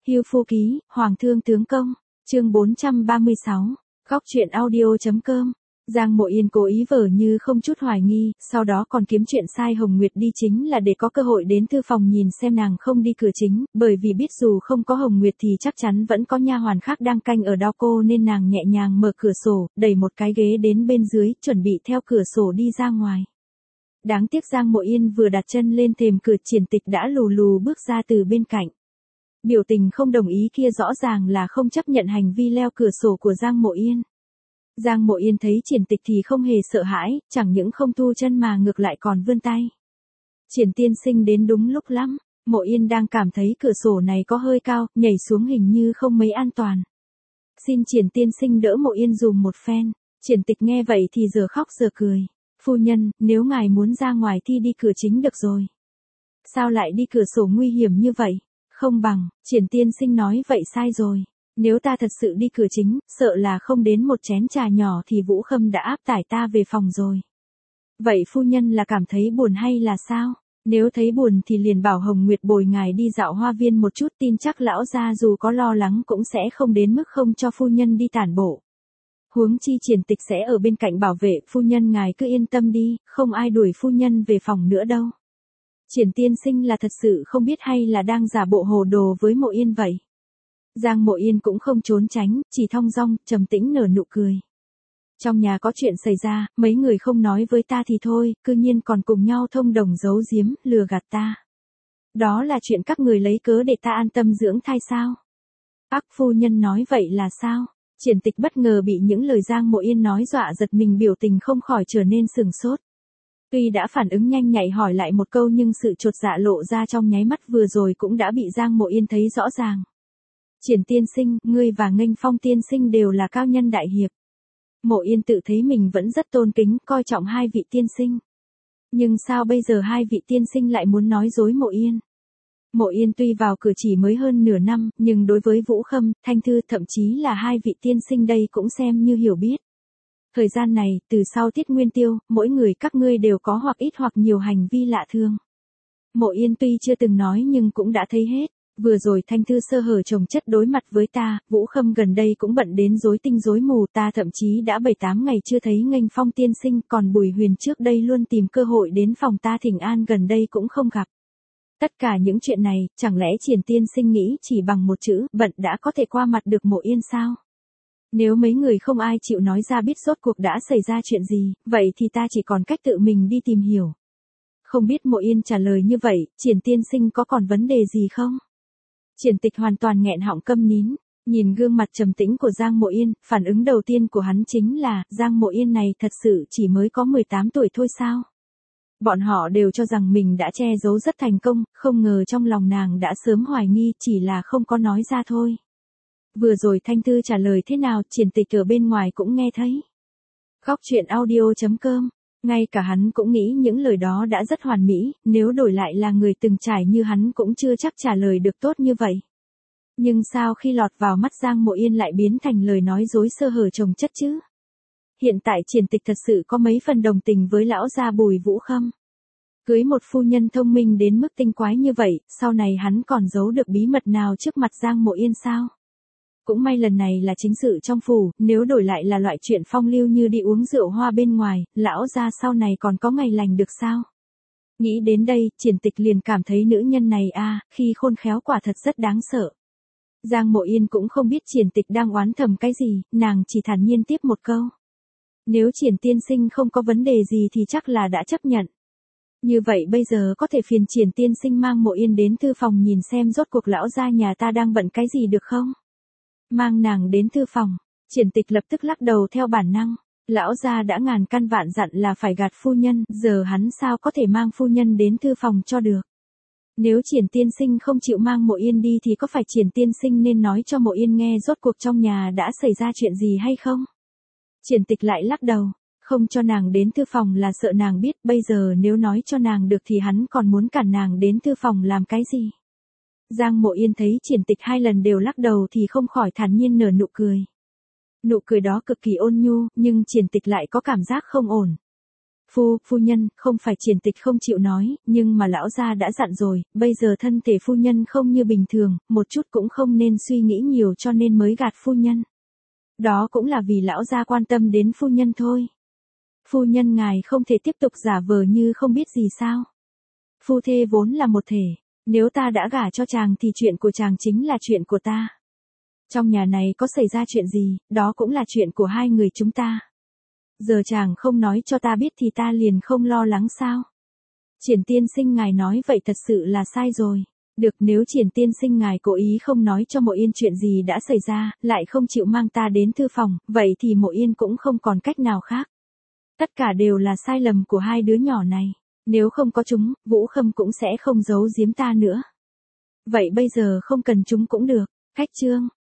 Hưu Phu Ký, Hoàng Thương Tướng Công, chương 436, góc truyện audio.com. Giang Mộ Yên cố ý vờ như không chút hoài nghi, sau đó còn kiếm chuyện sai Hồng Nguyệt đi chính là để có cơ hội đến thư phòng nhìn xem nàng không đi cửa chính, bởi vì biết dù không có Hồng Nguyệt thì chắc chắn vẫn có nha hoàn khác đang canh ở đó cô nên nàng nhẹ nhàng mở cửa sổ, đẩy một cái ghế đến bên dưới, chuẩn bị theo cửa sổ đi ra ngoài. Đáng tiếc Giang Mộ Yên vừa đặt chân lên thềm cửa, Triển Tịch đã lù lù bước ra từ bên cạnh. Biểu tình không đồng ý kia rõ ràng là không chấp nhận hành vi leo cửa sổ của Giang Mộ Yên. Giang Mộ Yên thấy Triển Tịch thì không hề sợ hãi, chẳng những không thu chân mà ngược lại còn vươn tay. Triển tiên sinh đến đúng lúc lắm, Mộ Yên đang cảm thấy cửa sổ này có hơi cao, nhảy xuống hình như không mấy an toàn. Xin Triển tiên sinh đỡ Mộ Yên dùm một phen. Triển Tịch nghe vậy thì giờ khóc giờ cười. Phu nhân, nếu ngài muốn ra ngoài thì đi cửa chính được rồi. Sao lại đi cửa sổ nguy hiểm như vậy? Không bằng, Triển tiên sinh nói vậy sai rồi. Nếu ta thật sự đi cửa chính, sợ là không đến một chén trà nhỏ thì Vũ Khâm đã áp tải ta về phòng rồi. Vậy phu nhân là cảm thấy buồn hay là sao? Nếu thấy buồn thì liền bảo Hồng Nguyệt bồi ngài đi dạo hoa viên một chút, tin chắc lão gia dù có lo lắng cũng sẽ không đến mức không cho phu nhân đi tản bộ. Huống chi Triển Tịch sẽ ở bên cạnh bảo vệ, phu nhân ngài cứ yên tâm đi, không ai đuổi phu nhân về phòng nữa đâu. Triển tiên sinh là thật sự không biết hay là đang giả bộ hồ đồ với Mộ Yên vậy? Giang Mộ Yên cũng không trốn tránh, chỉ thong dong, trầm tĩnh nở nụ cười. Trong nhà có chuyện xảy ra, mấy người không nói với ta thì thôi, cư nhiên còn cùng nhau thông đồng giấu giếm, lừa gạt ta. Đó là chuyện các người lấy cớ để ta an tâm dưỡng thai sao? Ác phu nhân nói vậy là sao? Triển Tịch bất ngờ bị những lời Giang Mộ Yên nói dọa giật mình, biểu tình không khỏi trở nên sừng sốt. Tuy đã phản ứng nhanh nhạy hỏi lại một câu nhưng sự chột dạ lộ ra trong nháy mắt vừa rồi cũng đã bị Giang Mộ Yên thấy rõ ràng. Triển tiên sinh, ngươi và Nghênh Phong tiên sinh đều là cao nhân đại hiệp. Mộ Yên tự thấy mình vẫn rất tôn kính, coi trọng hai vị tiên sinh. Nhưng sao bây giờ hai vị tiên sinh lại muốn nói dối Mộ Yên? Mộ Yên tuy vào cửa chỉ mới hơn nửa năm, nhưng đối với Vũ Khâm, Thanh Thư thậm chí là hai vị tiên sinh đây cũng xem như hiểu biết. Thời gian này, từ sau Tiết Nguyên Tiêu, mỗi người các ngươi đều có hoặc ít hoặc nhiều hành vi lạ thường. Mộ Yên tuy chưa từng nói nhưng cũng đã thấy hết. Vừa rồi Thanh Thư sơ hở chồng chất đối mặt với ta, Vũ Khâm gần đây cũng bận đến rối tinh rối mù, ta thậm chí đã 7-8 ngày chưa thấy Nghênh Phong tiên sinh, còn Bùi Huyền trước đây luôn tìm cơ hội đến phòng ta thỉnh an gần đây cũng không gặp. Tất cả những chuyện này, chẳng lẽ Triển tiên sinh nghĩ chỉ bằng một chữ, bận đã có thể qua mặt được Mộ Yên sao? Nếu mấy người không ai chịu nói ra biết rốt cuộc đã xảy ra chuyện gì, vậy thì ta chỉ còn cách tự mình đi tìm hiểu. Không biết Mộ Yên trả lời như vậy, Triển tiên sinh có còn vấn đề gì không? Triển Tịch hoàn toàn nghẹn họng câm nín, nhìn gương mặt trầm tĩnh của Giang Mộ Yên, phản ứng đầu tiên của hắn chính là, Giang Mộ Yên này thật sự chỉ mới có 18 tuổi thôi sao? Bọn họ đều cho rằng mình đã che giấu rất thành công, không ngờ trong lòng nàng đã sớm hoài nghi, chỉ là không có nói ra thôi. Vừa rồi Thanh Thư trả lời thế nào, Triển Tịch ở bên ngoài cũng nghe thấy. Góc truyện audio.com. Ngay cả hắn cũng nghĩ những lời đó đã rất hoàn mỹ, nếu đổi lại là người từng trải như hắn cũng chưa chắc trả lời được tốt như vậy. Nhưng sao khi lọt vào mắt Giang Mộ Yên lại biến thành lời nói dối sơ hở chồng chất chứ? Hiện tại Triển Tịch thật sự có mấy phần đồng tình với lão gia Bùi Vũ Khâm. Cưới một phu nhân thông minh đến mức tinh quái như vậy, sau này hắn còn giấu được bí mật nào trước mặt Giang Mộ Yên sao? Cũng may lần này là chính sự trong phủ, nếu đổi lại là loại chuyện phong lưu như đi uống rượu hoa bên ngoài, lão gia sau này còn có ngày lành được sao? Nghĩ đến đây, Triển Tịch liền cảm thấy nữ nhân này khi khôn khéo quả thật rất đáng sợ. Giang Mộ Yên cũng không biết Triển Tịch đang oán thầm cái gì, nàng chỉ thản nhiên tiếp một câu. Nếu Triển tiên sinh không có vấn đề gì thì chắc là đã chấp nhận. Như vậy bây giờ có thể phiền Triển tiên sinh mang Mộ Yên đến thư phòng nhìn xem rốt cuộc lão gia nhà ta đang bận cái gì được không? Mang nàng đến thư phòng, Triển Tịch lập tức lắc đầu theo bản năng. Lão gia đã ngàn căn vạn dặn là phải gạt phu nhân, giờ hắn sao có thể mang phu nhân đến thư phòng cho được. Nếu Triển tiên sinh không chịu mang Mộ Yên đi thì có phải Triển tiên sinh nên nói cho Mộ Yên nghe rốt cuộc trong nhà đã xảy ra chuyện gì hay không? Triển Tịch lại lắc đầu, không cho nàng đến thư phòng là sợ nàng biết, bây giờ nếu nói cho nàng được thì hắn còn muốn cản nàng đến thư phòng làm cái gì? Giang Mộ Yên thấy Triển Tịch 2 lần đều lắc đầu thì không khỏi thản nhiên nở nụ cười. Nụ cười đó cực kỳ ôn nhu, nhưng Triển Tịch lại có cảm giác không ổn. Phu nhân, không phải Triển Tịch không chịu nói, nhưng mà lão gia đã dặn rồi, bây giờ thân thể phu nhân không như bình thường, một chút cũng không nên suy nghĩ nhiều cho nên mới gạt phu nhân. Đó cũng là vì lão gia quan tâm đến phu nhân thôi. Phu nhân ngài không thể tiếp tục giả vờ như không biết gì sao? Phu thê vốn là một thể, nếu ta đã gả cho chàng thì chuyện của chàng chính là chuyện của ta. Trong nhà này có xảy ra chuyện gì, đó cũng là chuyện của hai người chúng ta. Giờ chàng không nói cho ta biết thì ta liền không lo lắng sao? Triển tiên sinh ngài nói vậy thật sự là sai rồi. Được, nếu Triển tiên sinh ngài cố ý không nói cho Mộ Yên chuyện gì đã xảy ra, lại không chịu mang ta đến thư phòng, vậy thì Mộ Yên cũng không còn cách nào khác. Tất cả đều là sai lầm của hai đứa nhỏ này. Nếu không có chúng, Vũ Khâm cũng sẽ không giấu giếm ta nữa. Vậy bây giờ không cần chúng cũng được. Khách trương.